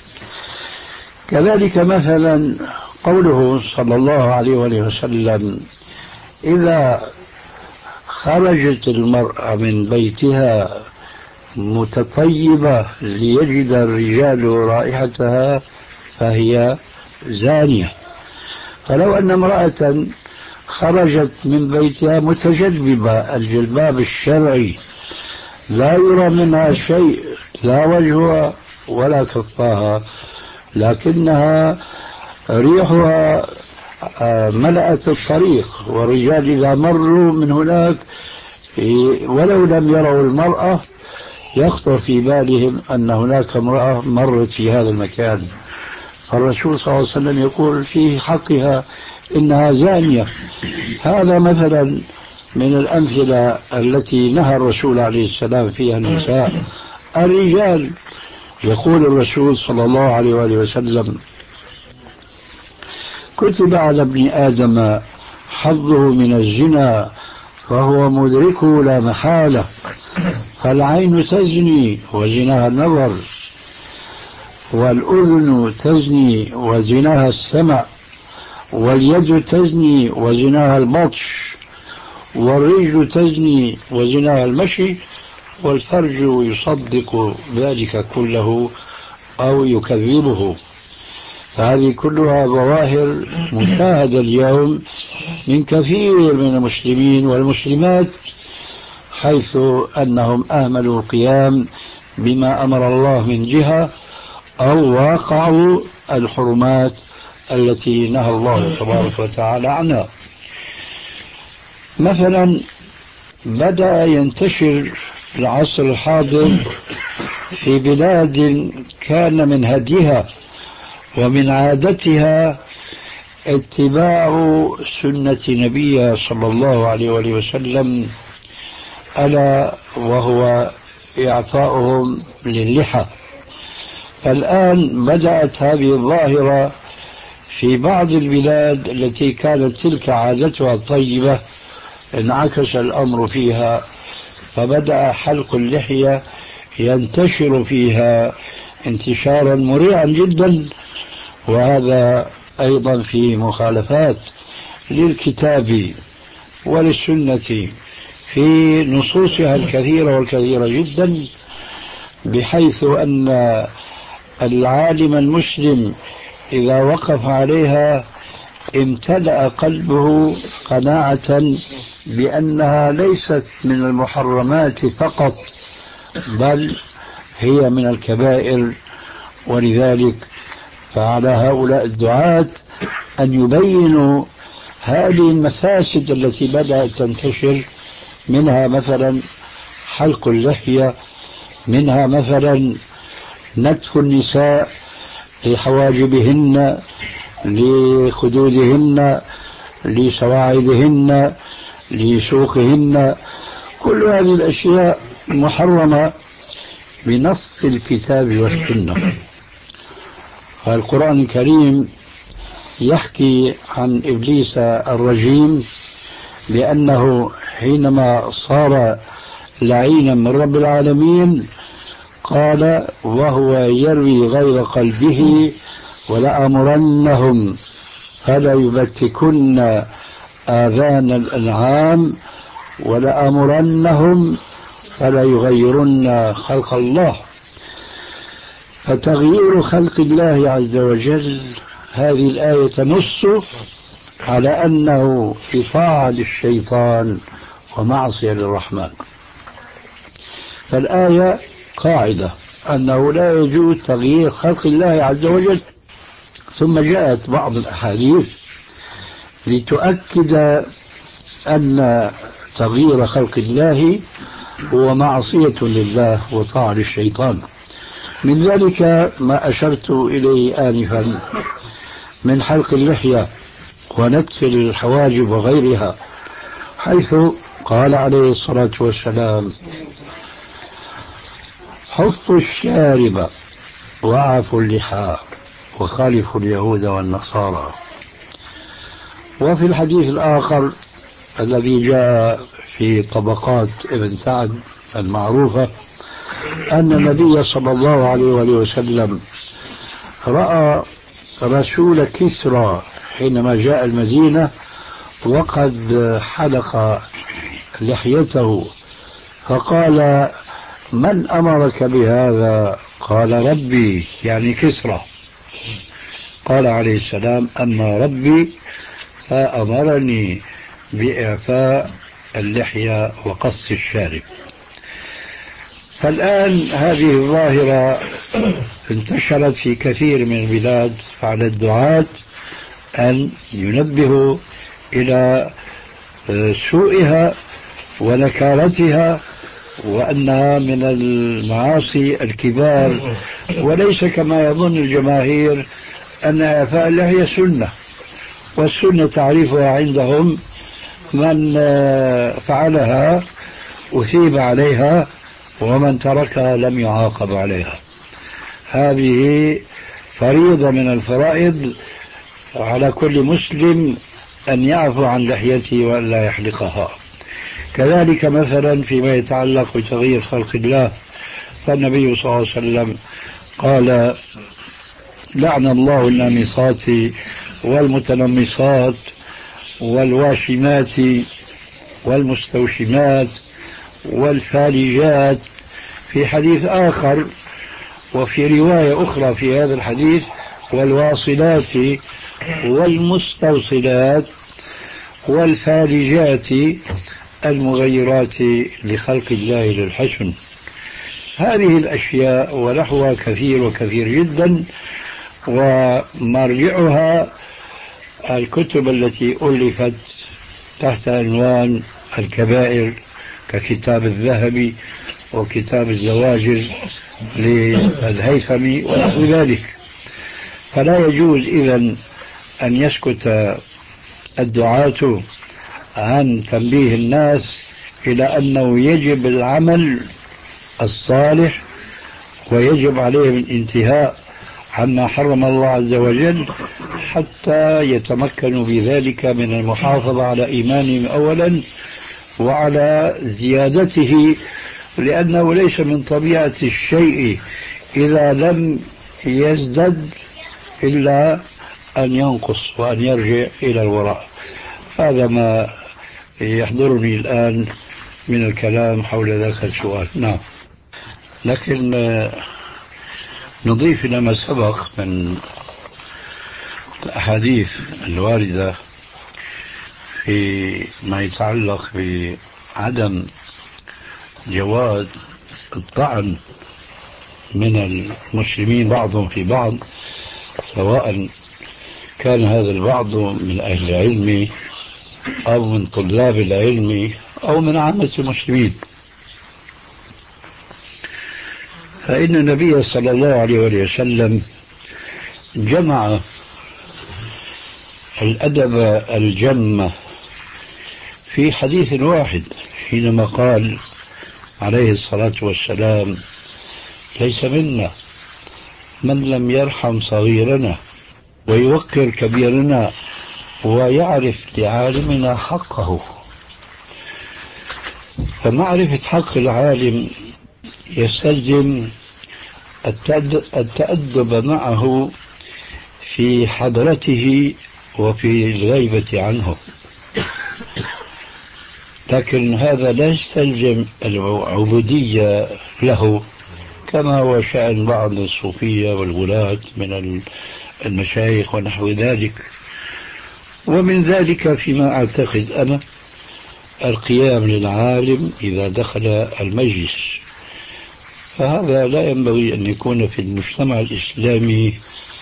D: كذلك مثلا قوله صلى الله عليه وسلم: إذا خرجت المرأة من بيتها متطيبة ليجد الرجال رائحتها فهي زانية. فلو أن امرأة خرجت من بيتها متجلبة الجلباب الشرعي لا يرى منها شيء، لا وجهها ولا كفاها، لكنها ريحها ملأت الطريق، والرجال إذا مروا من هناك ولو لم يروا المرأة يخطر في بالهم أن هناك امرأة مرت في هذا المكان، فالرسول صلى الله عليه وسلم يقول في حقها إنها زانية. هذا مثلا من الأمثلة التي نهى الرسول عليه السلام فيها النساء. الرجال يقول الرسول صلى الله عليه وآله وسلم: كتب على ابن آدم حظه من الزنا فهو مدركه لا محالة، فالعين تزني وزناها النظر، والأذن تزني وزناها السمع، واليد تزني وزناها البطش، والرجل تزني وزناها المشي، والفرج يصدق ذلك كله أو يكذبه. فهذه كلها ظواهر مشاهدة اليوم من كثير من المسلمين والمسلمات، حيث أنهم أهملوا القيام بما أمر الله من جهة، أو واقعوا الحرمات التي نهى الله تبارك وتعالى عنها. مثلا بدأ ينتشر في العصر الحاضر في بلاد كان من هديها ومن عادتها اتباع سنة نبيها صلى الله عليه وسلم، ألا وهو إعفاؤهم للحى. فالآن بدأت هذه الظاهرة في بعض البلاد التي كانت تلك عادتها الطيبة، انعكس الأمر فيها، فبدأ حلق اللحية ينتشر فيها انتشارا مريعا جدا، وهذا أيضا في مخالفات للكتاب وللسنة في نصوصها الكثيرة والكثيرة جدا، بحيث أن العالم المسلم إذا وقف عليها امتلأ قلبه قناعة بأنها ليست من المحرمات فقط، بل هي من الكبائر. ولذلك فعلى هؤلاء الدعاة أن يبينوا هذه المفاسد التي بدأت تنتشر، منها مثلا حلق اللحية، منها مثلا نتف النساء لحواجبهن، لخدودهن، لسواعدهن، لسوقهن. كل هذه الأشياء محرمة بنص الكتاب والسنة. فالقرآن الكريم يحكي عن إبليس الرجيم لأنه حينما صار لعينا من رب العالمين قال: وهو يروي غير قلبه ولأمرنهم فلا يبتكن آذان الأنعام ولأمرنهم فلا يغيرن خلق الله. فتغيير خلق الله عز وجل، هذه الآية تنص على أنه إطاعة للشيطان ومعصية للرحمن. فالآية قاعدة أنه لا يجوز تغيير خلق الله عز وجل. ثم جاءت بعض الأحاديث لتؤكد أن تغيير خلق الله هو معصية لله وطاعة للشيطان. من ذلك ما أشرت إليه آنفا من حلق اللحية ونتف الحواجب وغيرها، حيث قال عليه الصلاة والسلام: حفوا الشارب وعفوا اللحى وخالفوا اليهود والنصارى. وفي الحديث الآخر الذي جاء في طبقات ابن سعد المعروفة أن النبي صلى الله عليه وسلم رأى رسول كسرى حينما جاء المدينة وقد حلق لحيته، فقال: من أمرك بهذا؟ قال: ربي، يعني كسرى. قال عليه السلام: أما ربي فأمرني بإعفاء اللحية وقص الشارب. فالآن هذه الظاهرة انتشرت في كثير من البلاد، فعلى الدعاة أن ينبهوا إلى سوءها ونكارتها، وأنها من المعاصي الكبار، وليس كما يظن الجماهير أن إعفاء اللحية سنة، والسنة تعريفها عندهم من فعلها أثيب عليها ومن تركها لم يعاقب عليها. هذه فريضة من الفرائض على كل مسلم أن يعفو عن لحيته وأن لا يحلقها. كذلك مثلا فيما يتعلق بتغيير خلق الله، فالنبي صلى الله عليه وسلم قال: لعن الله النامصات والمتنمصات والواشمات والمستوشمات والفالجات، في حديث آخر. وفي رواية أخرى في هذا الحديث: والواصلات والمستوصلات والفالجات المغيرات لخلق الله للحسن. هذه الأشياء ونحوها كثير وكثير جدا، ومرجعها الكتب التي ألفت تحت عنوان الكبائر ككتاب الذهبي وكتاب الزواجر للهيثمي ونحو ذلك. فلا يجوز إذن أن يسكت الدعاة عن تنبيه الناس إلى أنه يجب العمل الصالح ويجب عليهم الانتهاء عما حرم الله عز وجل حتى يتمكنوا بذلك من المحافظة على إيمانهم أولا وعلى زيادته، لأنه ليس من طبيعة الشيء إذا لم يزدد إلا أن ينقص وأن يرجع إلى الوراء. هذا ما يحضرني الآن من الكلام حول ذلك السؤال. نعم، لكن نضيف إلى ما سبق من الأحاديث الواردة في ما يتعلق بعدم جواز الطعن من المسلمين بعضهم في بعض، سواء كان هذا البعض من أهل العلم أو من طلاب العلم أو من عامة المسلمين. فإن النبي صلى الله عليه وسلم جمع الأدب الجم في حديث واحد حينما قال عليه الصلاة والسلام: ليس منا من لم يرحم صغيرنا ويوقر كبيرنا ويعرف لعالمنا حقه. فمعرفة حق العالم يستلزم التأدب معه في حضرته وفي الغيبة عنه، لكن هذا لا يستلزم العبودية له كما هو شأن بعض الصوفية والغلاة من المشايخ ونحو ذلك. ومن ذلك فيما أعتقد أنا القيام للعالم إذا دخل المجلس، فهذا لا ينبغي أن يكون في المجتمع الإسلامي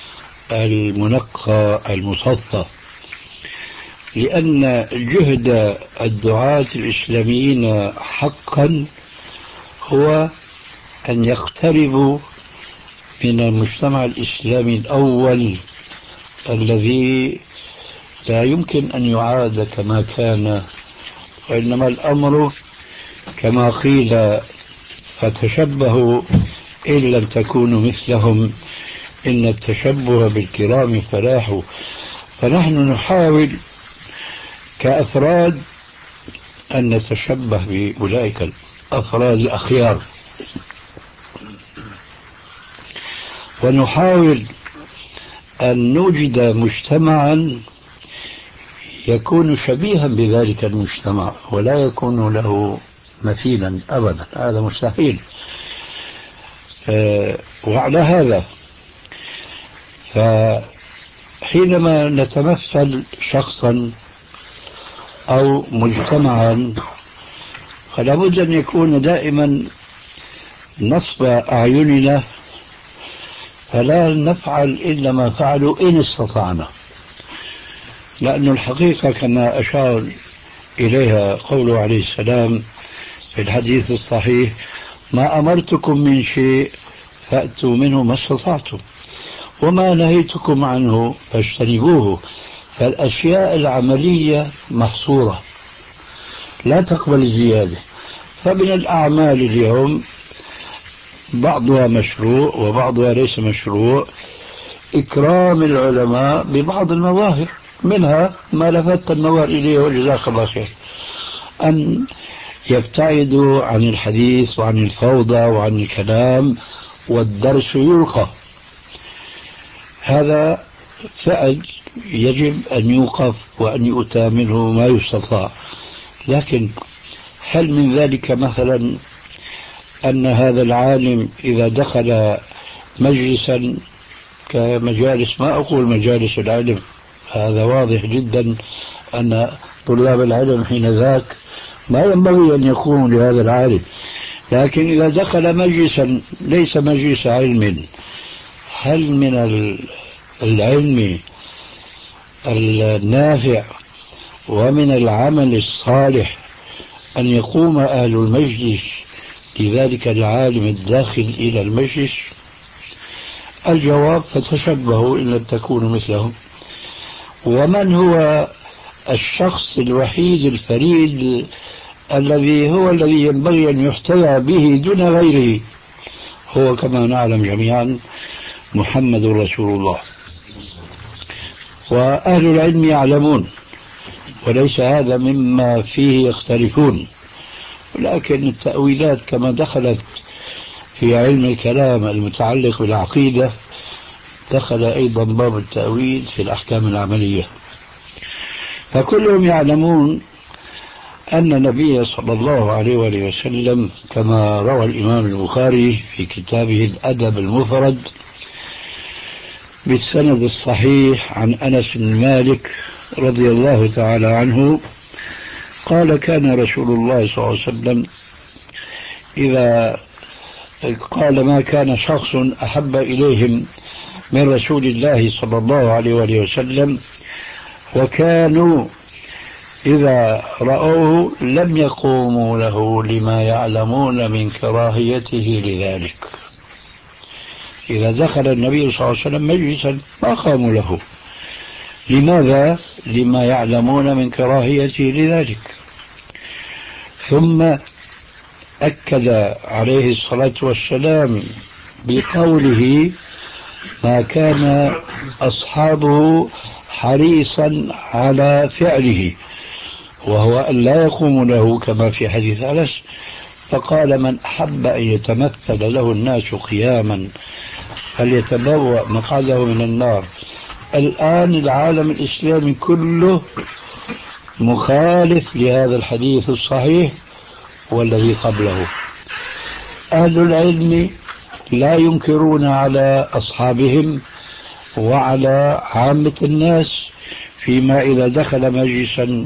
D: المنقى المصفى، لأن جهد الدعاة الإسلاميين حقا هو أن يقتربوا من المجتمع الإسلامي الأول الذي لا يمكن أن يعاد كما كان، وإنما الأمر كما قيل فتشبهوا إن لم تكونوا مثلهم إن التشبه بالكرام فلاح. فنحن نحاول كأفراد أن نتشبه بأولئك الأفراد الأخيار، ونحاول أن نوجد مجتمعا يكون شبيها بذلك المجتمع ولا يكون له مثيلا أبدا، هذا مستحيل. أه وعلى هذا فحينما نتمثل شخصا أو مجتمعا فلا بد أن يكون دائما نصب أعيننا، فلا نفعل إلا ما فعلوا إن استطعنا، لأن الحقيقة كما أشار إليها قوله عليه السلام في الحديث الصحيح: ما أمرتكم من شيء فأتوا منه ما استطعتم وما نهيتكم عنه فاجتنبوه. فالأشياء العملية محصورة لا تقبل الزيادة. فمن الأعمال اليوم بعضها مشروع وبعضها ليس مشروع، إكرام العلماء ببعض المظاهر، منها ما لفت النظر إليه وجزاك الله خير، أن يبتعدوا عن الحديث وعن الفوضى وعن الكلام والدرس يلقى. هذا فعل يجب أن يوقف وأن يؤتى منه ما يستطاع. لكن هل من ذلك مثلا أن هذا العالم إذا دخل مجلسا كمجالس، ما أقول مجالس العلم، هذا واضح جدا أن طلاب العلم حين ذاك ما ينبغي أن يقوموا لهذا العالم، لكن إذا دخل مجلسا ليس مجلس علم، هل من العلم النافع ومن العمل الصالح أن يقوم أهل المجلس لذلك العالم الداخل إلى المجلس؟ الجواب: فتشبهوا إن لم تكونوا مثلهم. ومن هو الشخص الوحيد الفريد الذي هو الذي ينبغي أن يحتوى به دون غيره؟ هو كما نعلم جميعا محمد رسول الله. وأهل العلم يعلمون، وليس هذا مما فيه يختلفون، ولكن التأويلات كما دخلت في علم الكلام المتعلق بالعقيدة دخل أيضا باب التأويل في الأحكام العملية. فكلهم يعلمون أن النبي صلى الله عليه وآله وسلم كما روى الإمام البخاري في كتابه الأدب المفرد بالسند الصحيح عن أنس بن مالك رضي الله تعالى عنه قال: كان رسول الله صلى الله عليه وسلم إذا قال: ما كان شخص أحب إليهم من رسول الله صلى الله عليه وآله وسلم وكانوا إذا رأوه لم يقوموا له لما يعلمون من كراهيته لذلك. إذا دخل النبي صلى الله عليه وسلم مجلسا ما قاموا له. لماذا؟ لما يعلمون من كراهيته لذلك. ثم أكد عليه الصلاة والسلام بقوله: ما كان أصحابه حريصا على فعله، وهو أن لا يقوم له كما في حديث أنس. فقال: من أحب أن يتمثل له الناس قياما فليتبوأ مقعده من النار. الآن العالم الإسلامي كله مخالف لهذا الحديث الصحيح والذي قبله. أهل العلم لا ينكرون على أصحابهم وعلى عامة الناس فيما إذا دخل مجلسا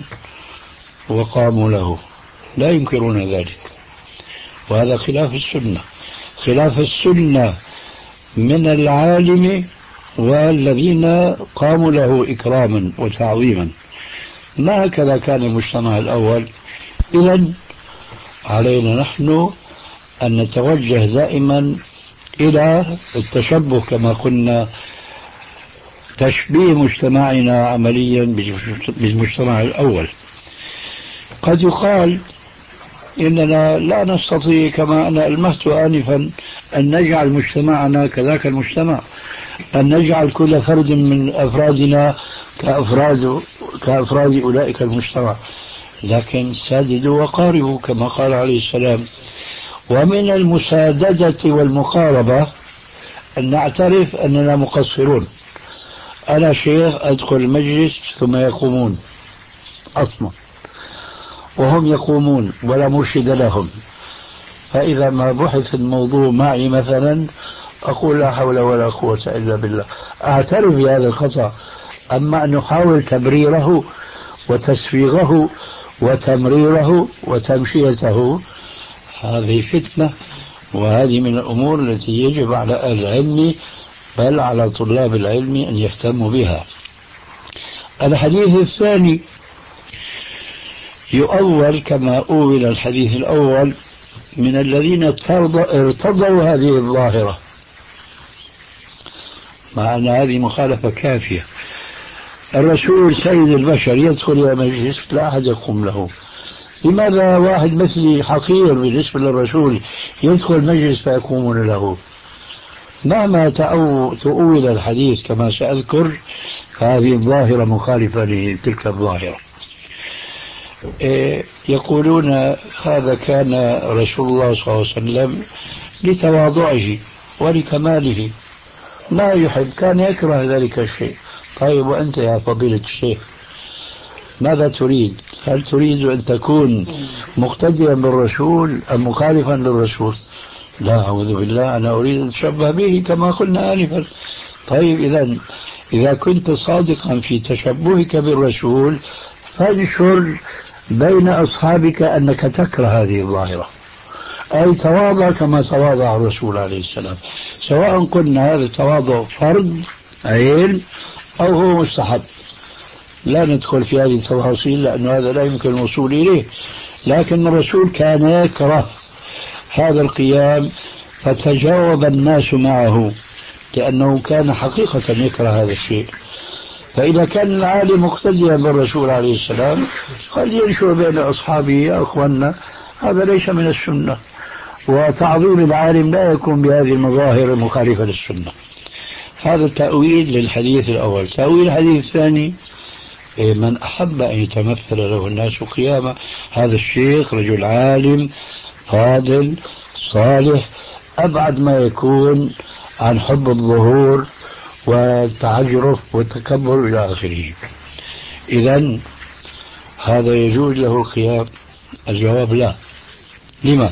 D: وقاموا له، لا ينكرون ذلك، وهذا خلاف السنة. خلاف السنة من العالم والذين قاموا له إكراما وتعظيما. ما هكذا كان المجتمع الأول. إذن علينا نحن أن نتوجه دائما إلى التشبه كما قلنا، تشبيه مجتمعنا عمليا بالمجتمع الأول. قد يقال إننا لا نستطيع كما أنا ألمحت آنفا أن نجعل مجتمعنا كذاك المجتمع، أن نجعل كل فرد من أفرادنا كأفراد كأفراد أولئك المجتمع، لكن ساددوا وقاربوا كما قال عليه السلام. ومن المساددة والمقاربة أن نعترف أننا مقصرون. أنا شيخ أدخل المجلس ثم يقومون أصلا، وهم يقومون ولا مرشد لهم، فإذا ما بحث الموضوع معي مثلا أقول لا حول ولا قوة إلا بالله، أعترف بهذا الخطأ. أما أن نحاول تبريره وتسويغه وتمريره وتمشيته، هذه فتنة، وهذه من الأمور التي يجب على أهل العلم بل على طلاب العلم أن يهتموا بها. الحديث الثاني يؤول كما أول الحديث الأول من الذين ارتضوا هذه الظاهرة، مع أن هذه مخالفة كافية. الرسول سيد البشر يدخل إلى مجلس لا أحد يقوم له، لماذا واحد مثلي حقير بالنسبة للرسول يدخل مجلس فيقومون له؟ مهما تؤول الحديث كما سأذكر، فهذه الظاهرة مخالفة لتلك الظاهرة. يقولون هذا كان رسول الله صلى الله عليه وسلم لتواضعه ولكماله ما يحب، كان يكره ذلك الشيء. طيب وأنت يا فضيلة الشيخ ماذا تريد؟ هل تريد أن تكون مقتديا بالرسول أم مخالفا للرسول؟ لا أعوذ بالله، أنا أريد أن أتشبه به كما قلنا آنفا. طيب إذا إذا كنت صادقا في تشبهك بالرسول فانشر بين أصحابك أنك تكره هذه الظاهرة، أي تواضع كما تواضع الرسول عليه السلام، سواء قلنا هذا التواضع فرض عين أو هو مستحب. لا ندخل في هذه التفاصيل لأن هذا لا يمكن الوصول إليه، لكن الرسول كان يكره هذا القيام فتجاوب الناس معه لأنه كان حقيقة يكره هذا الشيء. فإذا كان العالم مقتديا بالرسول عليه السلام قد ينشر بين أصحابه يا أخوانا هذا ليس من السنة، وتعظيم العالم لا يكون بهذه المظاهر المخالفة للسنة. هذا تأويل للحديث الأول. تأويل الحديث الثاني من أحب أن يتمثل له الناس قياما، هذا الشيخ رجل عالم فاضل صالح أبعد ما يكون عن حب الظهور والتعجرف والتكبر إلى آخره. إذن هذا يجوز له القيام؟ الجواب لا. لما؟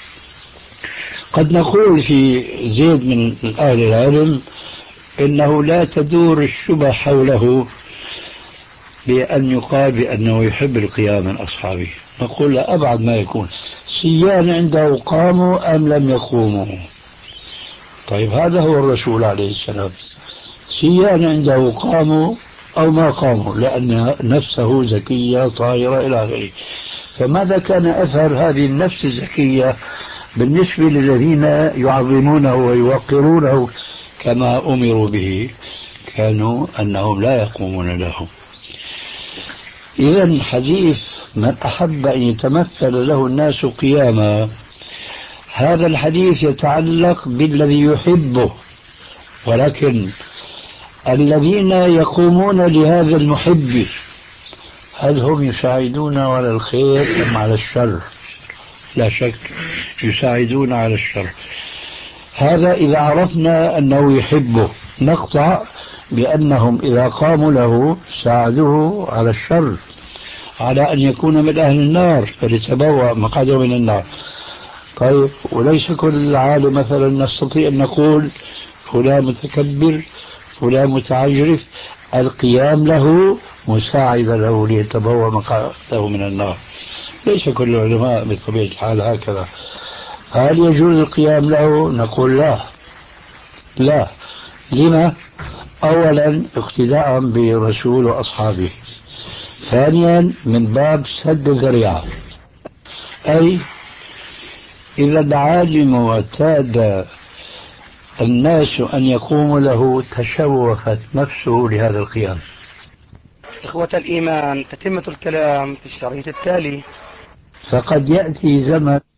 D: قد نقول في زيد من أهل العلم إنه لا تدور الشبه حوله بأن يقال بأنه يحب القيام من أصحابه. نقول لا أبعد ما يكون، سيان عنده قاموا أم لم يقوموا. طيب هذا هو الرسول عليه السلام، سيان عنده قاموا أو ما قاموا لأن نفسه زكية طاهرة إلى آخره. فماذا كان أثر هذه النفس الزكية بالنسبة للذين يعظمونه ويوقرونه كما أمروا به؟ كانوا أنهم لا يقومون له. إذن حديث من أحب أن يتمثل له الناس قياما، هذا الحديث يتعلق بالذي يحبه، ولكن الذين يقومون لهذا المحب هل هم يساعدون على الخير أم على الشر؟ لا شك يساعدون على الشر. هذا إذا عرفنا أنه يحبه نقطع بأنهم إذا قاموا له ساعدوه على الشر، على أن يكون من أهل النار فليتبوأ مقعده من النار. طيب وليس كل عالم مثلا نستطيع أن نقول فلان متكبر فلان متعجرف القيام له مساعد له ليتبوأ مقعده من النار. ليس كل العلماء بطبيعة الحال هكذا. هل يجوز القيام له؟ نقول لا لا. لما؟ أولا اقتداء برسول وأصحابه، ثانيا من باب سد الذريعة، أي إذا علم واعتاد الناس أن يقوموا له تشوفت نفسه لهذا القيام.
B: إخوة الإيمان، تتمة الكلام في الشريط التالي.
D: فقد يأتي زمن